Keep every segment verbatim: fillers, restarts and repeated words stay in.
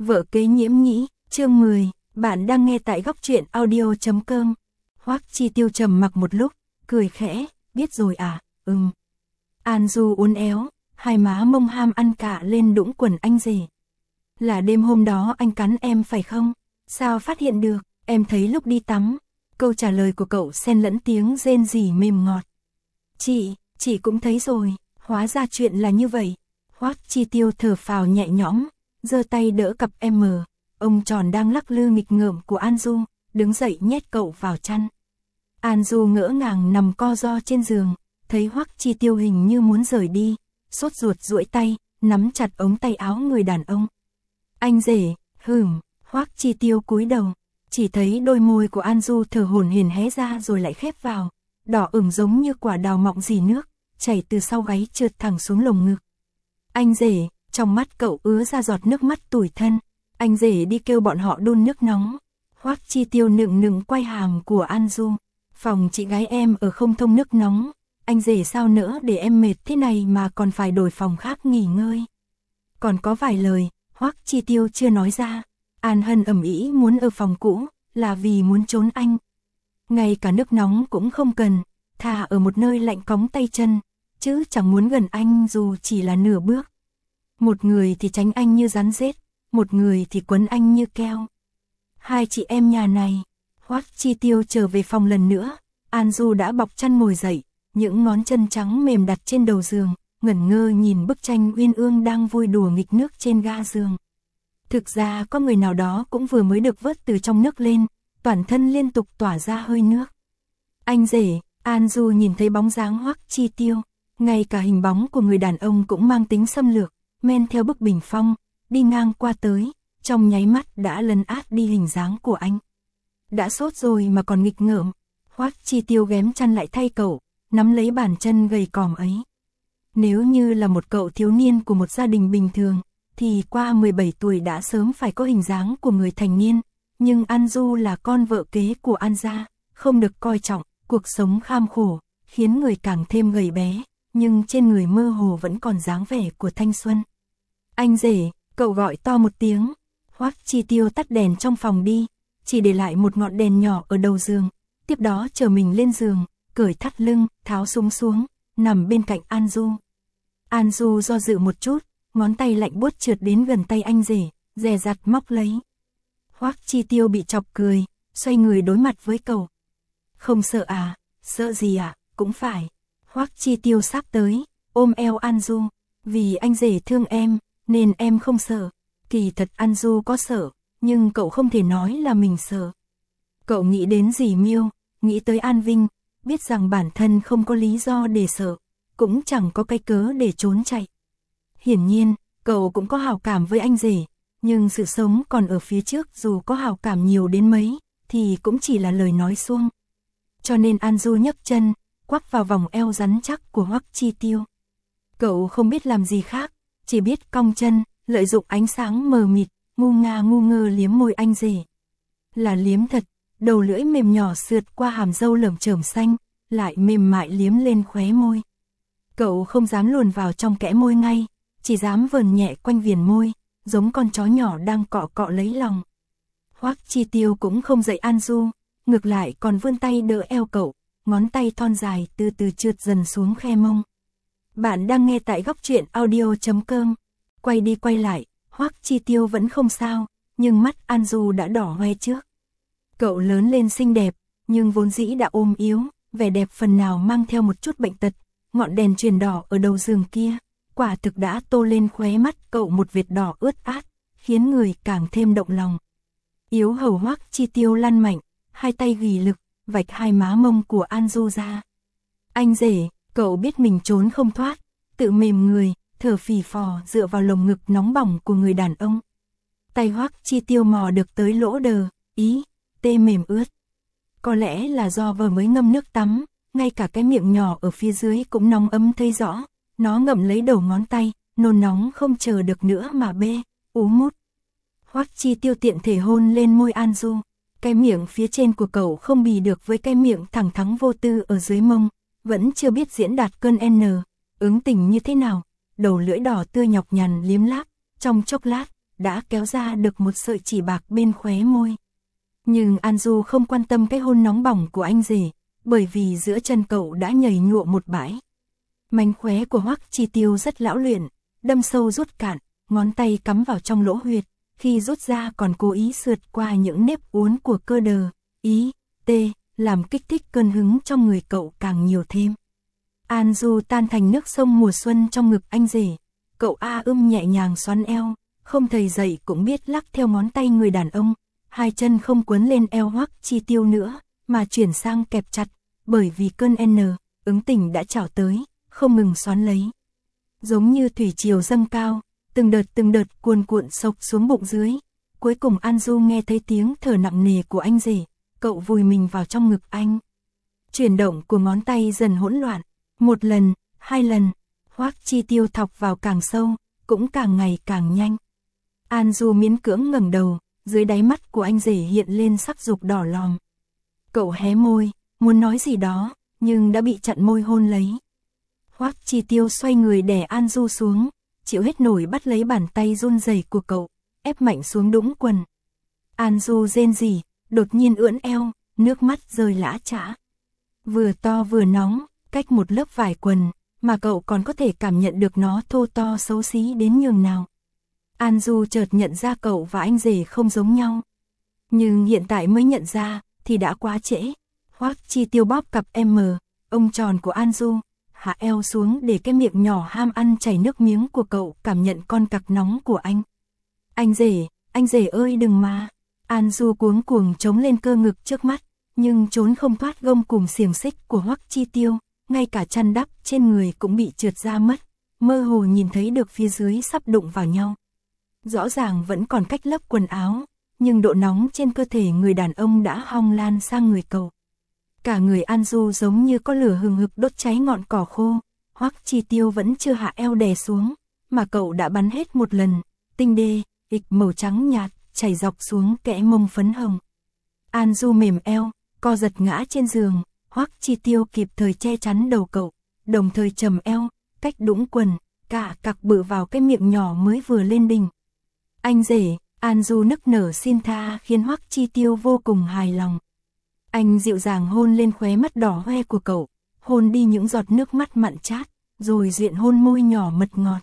Vợ kế Nhiễm Nhĩ, chương mười, bạn đang nghe tại góc truyện audio chấm com. Hoắc Chi Tiêu trầm mặc một lúc, cười khẽ, biết rồi à, ừm. An Du uốn éo, hai má mông ham ăn cả lên đũng quần anh rể. Là đêm hôm đó anh cắn em phải không? Sao phát hiện được, em thấy lúc đi tắm. Câu trả lời của cậu xen lẫn tiếng rên rỉ mềm ngọt. Chị, chị cũng thấy rồi, hóa ra chuyện là như vậy. Hoắc Chi Tiêu thở phào nhẹ nhõm, giơ tay đỡ cặp em, ông tròn đang lắc lư nghịch ngợm của An Du, đứng dậy nhét cậu vào chăn. An Du ngỡ ngàng nằm co ro trên giường, thấy Hoắc Chi Tiêu hình như muốn rời đi, sốt ruột duỗi tay, nắm chặt ống tay áo người đàn ông. Anh rể, hửm, Hoắc Chi Tiêu cúi đầu, chỉ thấy đôi môi của An Du thở hổn hển hé ra rồi lại khép vào, đỏ ửng giống như quả đào mọng rỉ nước, chảy từ sau gáy trượt thẳng xuống lồng ngực. Anh rể, trong mắt cậu ứa ra giọt nước mắt tủi thân, anh rể đi kêu bọn họ đun nước nóng. Hoắc Chi Tiêu nựng nựng quay hàm của An Du, phòng chị gái em ở không thông nước nóng, anh rể sao nỡ để em mệt thế này mà còn phải đổi phòng khác nghỉ ngơi. Còn có vài lời, Hoắc Chi Tiêu chưa nói ra, An Hân ầm ĩ muốn ở phòng cũ, là vì muốn trốn anh. Ngay cả nước nóng cũng không cần, thà ở một nơi lạnh cóng tay chân, chứ chẳng muốn gần anh dù chỉ là nửa bước. Một người thì tránh anh như rắn rết, một người thì quấn anh như keo. Hai chị em nhà này. Hoắc Chi Tiêu trở về phòng lần nữa, An Du đã bọc chăn ngồi dậy, những ngón chân trắng mềm đặt trên đầu giường, ngẩn ngơ nhìn bức tranh uyên ương đang vui đùa nghịch nước trên ga giường. Thực ra có người nào đó cũng vừa mới được vớt từ trong nước lên, toàn thân liên tục tỏa ra hơi nước. Anh rể, An Du nhìn thấy bóng dáng Hoắc Chi Tiêu, ngay cả hình bóng của người đàn ông cũng mang tính xâm lược, men theo bức bình phong, đi ngang qua tới, trong nháy mắt đã lấn át đi hình dáng của anh. Đã sốt rồi mà còn nghịch ngợm. Hoắc Chi Tiêu ghém chăn lại thay cậu, nắm lấy bàn chân gầy còm ấy. Nếu như là một cậu thiếu niên của một gia đình bình thường, thì qua mười bảy tuổi đã sớm phải có hình dáng của người thành niên, nhưng An Du là con vợ kế của An gia, không được coi trọng, cuộc sống kham khổ, khiến người càng thêm gầy bé, nhưng trên người mơ hồ vẫn còn dáng vẻ của thanh xuân. Anh rể, cậu gọi to một tiếng. Hoắc Chi Tiêu tắt đèn trong phòng đi, chỉ để lại một ngọn đèn nhỏ ở đầu giường, tiếp đó chờ mình lên giường, cởi thắt lưng, tháo súng xuống, nằm bên cạnh An Du. An Du do dự một chút, ngón tay lạnh buốt trượt đến gần tay anh rể, dè dặt móc lấy. Hoắc Chi Tiêu bị chọc cười, xoay người đối mặt với cậu. Không sợ à, sợ gì à, cũng phải. Hoắc Chi Tiêu sắp tới, ôm eo An Du, vì anh rể thương em, nên em không sợ. Kỳ thật An Du có sợ, nhưng cậu không thể nói là mình sợ. Cậu nghĩ đến dì Miêu, nghĩ tới An Vinh, biết rằng bản thân không có lý do để sợ, cũng chẳng có cái cớ để trốn chạy. Hiển nhiên, cậu cũng có hảo cảm với anh rể, nhưng sự sống còn ở phía trước dù có hảo cảm nhiều đến mấy, thì cũng chỉ là lời nói suông. Cho nên An Du nhấc chân, quắp vào vòng eo rắn chắc của Hoắc Chi Tiêu. Cậu không biết làm gì khác, chỉ biết cong chân, lợi dụng ánh sáng mờ mịt, ngu ngà ngu ngơ liếm môi anh rể. Là liếm thật, đầu lưỡi mềm nhỏ sượt qua hàm râu lởm chởm xanh, lại mềm mại liếm lên khóe môi. Cậu không dám luồn vào trong kẽ môi ngay, chỉ dám vờn nhẹ quanh viền môi, giống con chó nhỏ đang cọ cọ lấy lòng. Hoắc Chi Tiêu cũng không dậy An Du, ngược lại còn vươn tay đỡ eo cậu, ngón tay thon dài từ từ trượt dần xuống khe mông. Bạn đang nghe tại góc truyện audio chấm com. Quay đi quay lại, Hoắc Chi Tiêu vẫn không sao, nhưng mắt An Du đã đỏ hoe trước. Cậu lớn lên xinh đẹp, nhưng vốn dĩ đã ôm yếu, vẻ đẹp phần nào mang theo một chút bệnh tật. Ngọn đèn truyền đỏ ở đầu giường kia, quả thực đã tô lên khóe mắt cậu một vệt đỏ ướt át, khiến người càng thêm động lòng. Yếu hầu Hoắc Chi Tiêu lăn mạnh, hai tay gỉ lực, vạch hai má mông của An Du ra. Anh rể, cậu biết mình trốn không thoát, tự mềm người, thở phì phò dựa vào lồng ngực nóng bỏng của người đàn ông. Tay Hoắc Chi Tiêu mò được tới lỗ đờ, ý, tê mềm ướt. Có lẽ là do vừa mới ngâm nước tắm, ngay cả cái miệng nhỏ ở phía dưới cũng nóng ấm thấy rõ, nó ngậm lấy đầu ngón tay, nôn nóng không chờ được nữa mà bê, ú mút. Hoắc Chi Tiêu tiện thể hôn lên môi An Du, cái miệng phía trên của cậu không bì được với cái miệng thẳng thắn vô tư ở dưới mông, vẫn chưa biết diễn đạt cơn N, ứng tình như thế nào, đầu lưỡi đỏ tươi nhọc nhằn liếm láp, trong chốc lát, đã kéo ra được một sợi chỉ bạc bên khóe môi. Nhưng An Du không quan tâm cái hôn nóng bỏng của anh rể, bởi vì giữa chân cậu đã nhảy nhụa một bãi. Mánh khóe của Hoắc Chi Tiêu rất lão luyện, đâm sâu rút cạn, ngón tay cắm vào trong lỗ huyệt, khi rút ra còn cố ý sượt qua những nếp uốn của cơ đờ, ý, tê, làm kích thích cơn hứng trong người cậu càng nhiều thêm. An Du tan thành nước sông mùa xuân trong ngực anh rể, cậu a ưm nhẹ nhàng xoắn eo, không thầy dậy cũng biết lắc theo ngón tay người đàn ông, hai chân không quấn lên eo Hoắc Chi Tiêu nữa, mà chuyển sang kẹp chặt, bởi vì cơn N, ứng tình đã trào tới, không ngừng xoắn lấy. Giống như thủy triều dâng cao, từng đợt từng đợt cuồn cuộn sộc xuống bụng dưới, cuối cùng An Du nghe thấy tiếng thở nặng nề của anh rể, cậu vùi mình vào trong ngực anh. Chuyển động của ngón tay dần hỗn loạn, một lần, hai lần, Hoắc Chi Tiêu thọc vào càng sâu, cũng càng ngày càng nhanh. An Du miễn cưỡng ngẩng đầu, dưới đáy mắt của anh rể hiện lên sắc dục đỏ lòm. Cậu hé môi, muốn nói gì đó, nhưng đã bị chặn môi hôn lấy. Hoắc Chi Tiêu xoay người đè An Du xuống, chịu hết nổi bắt lấy bàn tay run rẩy của cậu, ép mạnh xuống đũng quần. An Du rên rỉ, đột nhiên ưỡn eo, nước mắt rơi lã chã. Vừa to vừa nóng, cách một lớp vải quần, mà cậu còn có thể cảm nhận được nó thô to xấu xí đến nhường nào. An Du chợt nhận ra cậu và anh rể không giống nhau. Nhưng hiện tại mới nhận ra, thì đã quá trễ. Hoắc Chi Tiêu bóp cặp M, ông tròn của An Du, hạ eo xuống để cái miệng nhỏ ham ăn chảy nước miếng của cậu cảm nhận con cặc nóng của anh. Anh rể, anh rể ơi đừng mà. An Du cuống cuồng chống lên cơ ngực trước mắt, nhưng trốn không thoát gông cùm xiềng xích của Hoắc Chi Tiêu, ngay cả chăn đắp trên người cũng bị trượt ra mất, mơ hồ nhìn thấy được phía dưới sắp đụng vào nhau. Rõ ràng vẫn còn cách lớp quần áo, nhưng độ nóng trên cơ thể người đàn ông đã hong lan sang người cậu. Cả người An Du giống như có lửa hừng hực đốt cháy ngọn cỏ khô, Hoắc Chi Tiêu vẫn chưa hạ eo đè xuống, mà cậu đã bắn hết một lần, tinh đê, ịch màu trắng nhạt, chảy dọc xuống kẽ mông phấn hồng. An Du mềm eo, co giật ngã trên giường, Hoắc Chi Tiêu kịp thời che chắn đầu cậu, đồng thời trầm eo, cách đũng quần, cả cặc bự vào cái miệng nhỏ mới vừa lên đỉnh. Anh rể, An Du nức nở xin tha khiến Hoắc Chi Tiêu vô cùng hài lòng. Anh dịu dàng hôn lên khóe mắt đỏ hoe của cậu, hôn đi những giọt nước mắt mặn chát, rồi duyện hôn môi nhỏ mật ngọt.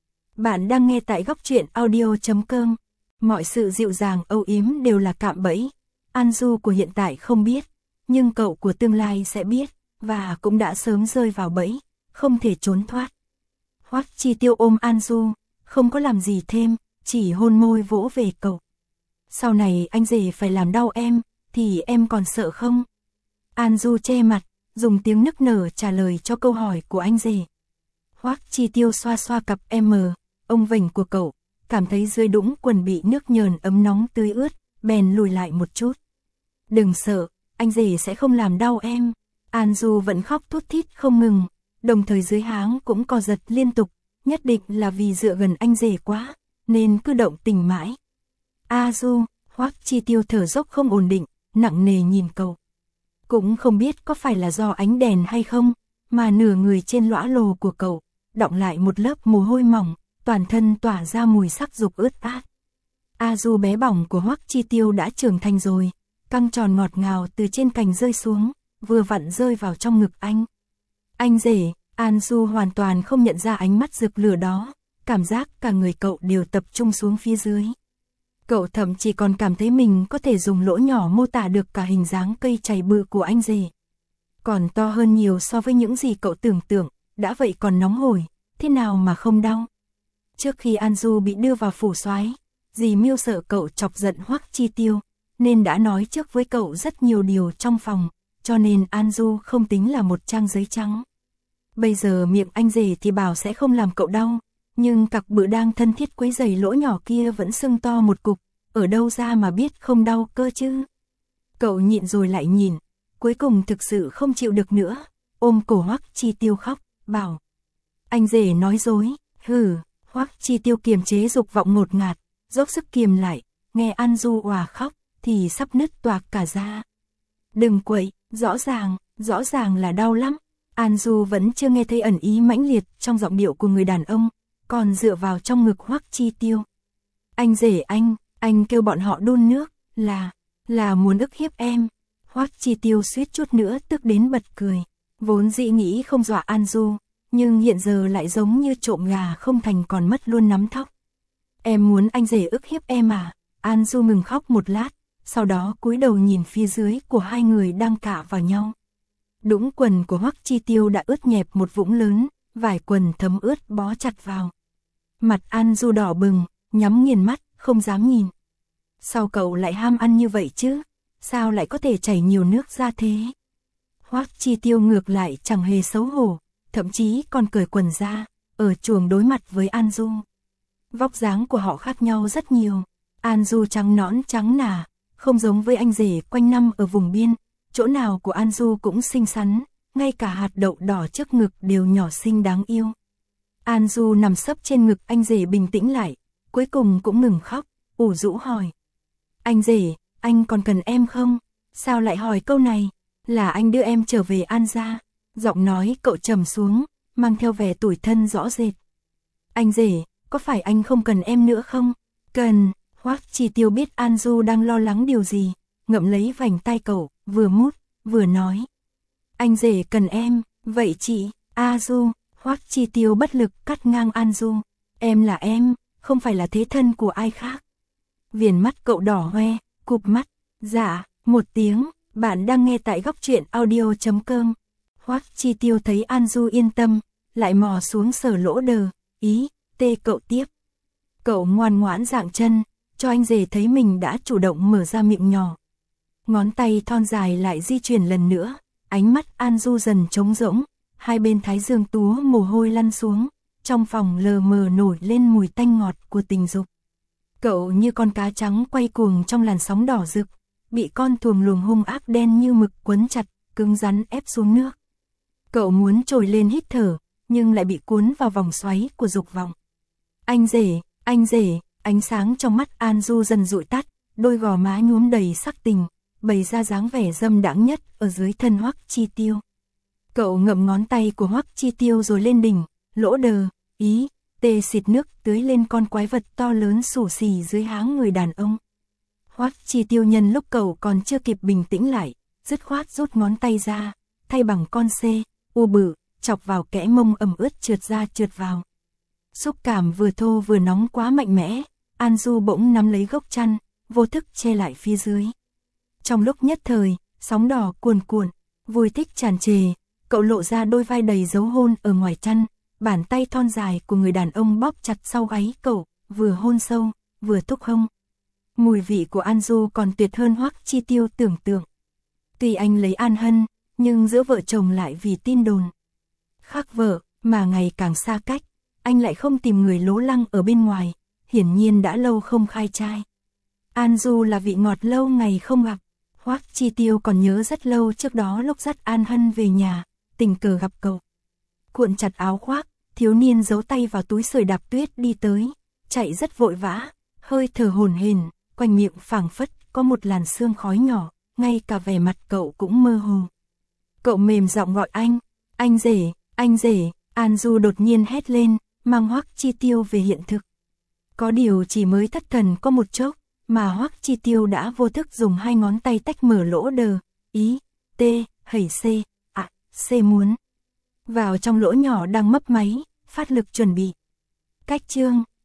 Bạn đang nghe tại góc truyện audio chấm com. Mọi sự dịu dàng âu yếm đều là cạm bẫy. An Du của hiện tại không biết, nhưng cậu của tương lai sẽ biết, và cũng đã sớm rơi vào bẫy, không thể trốn thoát. Hoắc Chi Tiêu ôm An Du, không có làm gì thêm, chỉ hôn môi vỗ về cậu. Sau này anh rể phải làm đau em, thì em còn sợ không? An Du che mặt, dùng tiếng nức nở trả lời cho câu hỏi của anh rể. Hoắc Chi Tiêu xoa xoa cặp M, ông vểnh của cậu, cảm thấy dưới đũng quần bị nước nhờn ấm nóng tươi ướt, bèn lùi lại một chút. Đừng sợ, anh rể sẽ không làm đau em. An Du vẫn khóc thút thít không ngừng, đồng thời dưới háng cũng co giật liên tục, nhất định là vì dựa gần anh rể quá, nên cứ động tình mãi. A Du, Hoắc Chi Tiêu thở dốc không ổn định, nặng nề nhìn cậu. Cũng không biết có phải là do ánh đèn hay không, mà nửa người trên lõa lồ của cậu, đọng lại một lớp mồ hôi mỏng, toàn thân tỏa ra mùi sắc dục ướt át. A Du bé bỏng của Hoắc Chi Tiêu đã trưởng thành rồi, căng tròn ngọt ngào từ trên cành rơi xuống, vừa vặn rơi vào trong ngực anh. Anh rể, An Du hoàn toàn không nhận ra ánh mắt rực lửa đó, cảm giác cả người cậu đều tập trung xuống phía dưới. Cậu thậm chí còn cảm thấy mình có thể dùng lỗ nhỏ mô tả được cả hình dáng cây chày bự của anh rể. Còn to hơn nhiều so với những gì cậu tưởng tượng, đã vậy còn nóng hổi, thế nào mà không đau. Trước khi An Du bị đưa vào phủ soái, dì Miêu sợ cậu chọc giận Hoắc Chi Tiêu, nên đã nói trước với cậu rất nhiều điều trong phòng, cho nên An Du không tính là một trang giấy trắng. Bây giờ miệng anh rể thì bảo sẽ không làm cậu đau, nhưng cặc bự đang thân thiết quấy rầy lỗ nhỏ kia vẫn sưng to một cục, ở đâu ra mà biết không đau cơ chứ. Cậu nhịn rồi lại nhìn, cuối cùng thực sự không chịu được nữa, ôm cổ Hoắc Chi Tiêu khóc, bảo. Anh rể nói dối, hừ. Hoắc Chi Tiêu kiềm chế dục vọng ngột ngạt, dốc sức kiềm lại, nghe An Du òa khóc, thì sắp nứt toạc cả ra. Đừng quậy, rõ ràng, rõ ràng là đau lắm. An Du vẫn chưa nghe thấy ẩn ý mãnh liệt trong giọng điệu của người đàn ông, còn dựa vào trong ngực Hoắc Chi Tiêu. Anh rể anh, anh kêu bọn họ đun nước, là, là muốn ức hiếp em. Hoắc Chi Tiêu suýt chút nữa tức đến bật cười. Vốn dĩ nghĩ không dọa An Du, nhưng hiện giờ lại giống như trộm gà không thành còn mất luôn nắm thóc. Em muốn anh rể ức hiếp em à? An Du ngừng khóc một lát, sau đó cúi đầu nhìn phía dưới của hai người đang cạ vào nhau. Đũng quần của Hoắc Chi Tiêu đã ướt nhẹp một vũng lớn, vải quần thấm ướt bó chặt vào. Mặt An Du đỏ bừng, nhắm nghiền mắt, không dám nhìn. Sao cậu lại ham ăn như vậy chứ? Sao lại có thể chảy nhiều nước ra thế? Hoắc Chi Tiêu ngược lại chẳng hề xấu hổ, thậm chí còn cởi quần ra, ở chuồng đối mặt với An Du. Vóc dáng của họ khác nhau rất nhiều. An Du trắng nõn trắng nà, không giống với anh rể quanh năm ở vùng biên, chỗ nào của An Du cũng xinh xắn, ngay cả hạt đậu đỏ trước ngực đều nhỏ xinh đáng yêu. An Du nằm sấp trên ngực anh rể bình tĩnh lại, cuối cùng cũng ngừng khóc, ủ rũ hỏi. Anh rể, anh còn cần em không? Sao lại hỏi câu này? Là anh đưa em trở về An gia. Giọng nói cậu trầm xuống, mang theo vẻ tủi thân rõ rệt. Anh rể, có phải anh không cần em nữa không? Cần. Hoắc Chi Tiêu biết An Du đang lo lắng điều gì, ngậm lấy vành tay cậu, vừa mút, vừa nói. Anh rể cần em, vậy chị, A Du. Hoắc Chi Tiêu bất lực cắt ngang An Du. Em là em, không phải là thế thân của ai khác. Viền mắt cậu đỏ hoe, cụp mắt. Dạ, một tiếng, bạn đang nghe tại góc truyện audio chấm com. Hoắc Chi Tiêu thấy An Du yên tâm, lại mò xuống sờ lỗ đờ, ý, tê cậu tiếp. Cậu ngoan ngoãn dạng chân, cho anh rể thấy mình đã chủ động mở ra miệng nhỏ. Ngón tay thon dài lại di chuyển lần nữa, ánh mắt An Du dần trống rỗng, hai bên thái dương túa mồ hôi lăn xuống, trong phòng lờ mờ nổi lên mùi tanh ngọt của tình dục. Cậu như con cá trắng quay cuồng trong làn sóng đỏ rực, bị con thuồng luồng hung ác đen như mực quấn chặt, cứng rắn ép xuống nước. Cậu muốn trồi lên hít thở, nhưng lại bị cuốn vào vòng xoáy của dục vọng. Anh rể, anh rể, ánh sáng trong mắt An Du dần dụi tắt, đôi gò má nhuốm đầy sắc tình, bày ra dáng vẻ dâm đãng nhất ở dưới thân Hoắc Chi Tiêu. Cậu ngậm ngón tay của Hoắc Chi Tiêu rồi lên đỉnh, lỗ đờ, ý, tê xịt nước tưới lên con quái vật to lớn xù xì dưới háng người đàn ông. Hoắc Chi Tiêu nhân lúc cậu còn chưa kịp bình tĩnh lại, dứt khoát rút ngón tay ra, thay bằng con xê, u bự, chọc vào kẽ mông ẩm ướt trượt ra trượt vào. Xúc cảm vừa thô vừa nóng quá mạnh mẽ, An Du bỗng nắm lấy gốc chăn, vô thức che lại phía dưới. Trong lúc nhất thời, sóng đỏ cuồn cuộn, vui thích tràn trề, cậu lộ ra đôi vai đầy dấu hôn ở ngoài chăn, bàn tay thon dài của người đàn ông bóp chặt sau gáy cậu, vừa hôn sâu, vừa thúc hông. Mùi vị của An Du còn tuyệt hơn Hoắc Chi Tiêu tưởng tượng. Tuy anh lấy An Hân, nhưng giữa vợ chồng lại vì tin đồn khác vợ mà ngày càng xa cách, anh lại không tìm người lố lăng ở bên ngoài, hiển nhiên đã lâu không khai trai. An Du là vị ngọt lâu ngày không gặp. Hoắc Chi Tiêu còn nhớ rất lâu trước đó lúc dắt An Hân về nhà, tình cờ gặp cậu. Cuộn chặt áo khoác, thiếu niên giấu tay vào túi sưởi đạp tuyết đi tới, chạy rất vội vã, hơi thở hổn hển, quanh miệng phảng phất có một làn sương khói nhỏ, ngay cả vẻ mặt cậu cũng mơ hồ. Cậu mềm giọng gọi anh, anh rể, anh rể. An Du đột nhiên hét lên, mang Hoắc Chi Tiêu về hiện thực. Có điều chỉ mới thất thần có một chốc, mà Hoắc Chi Tiêu đã vô thức dùng hai ngón tay tách mở lỗ đờ, ý, tê, hẩy xê, à, xê muốn vào trong lỗ nhỏ đang mấp máy, phát lực chuẩn bị. Cách chương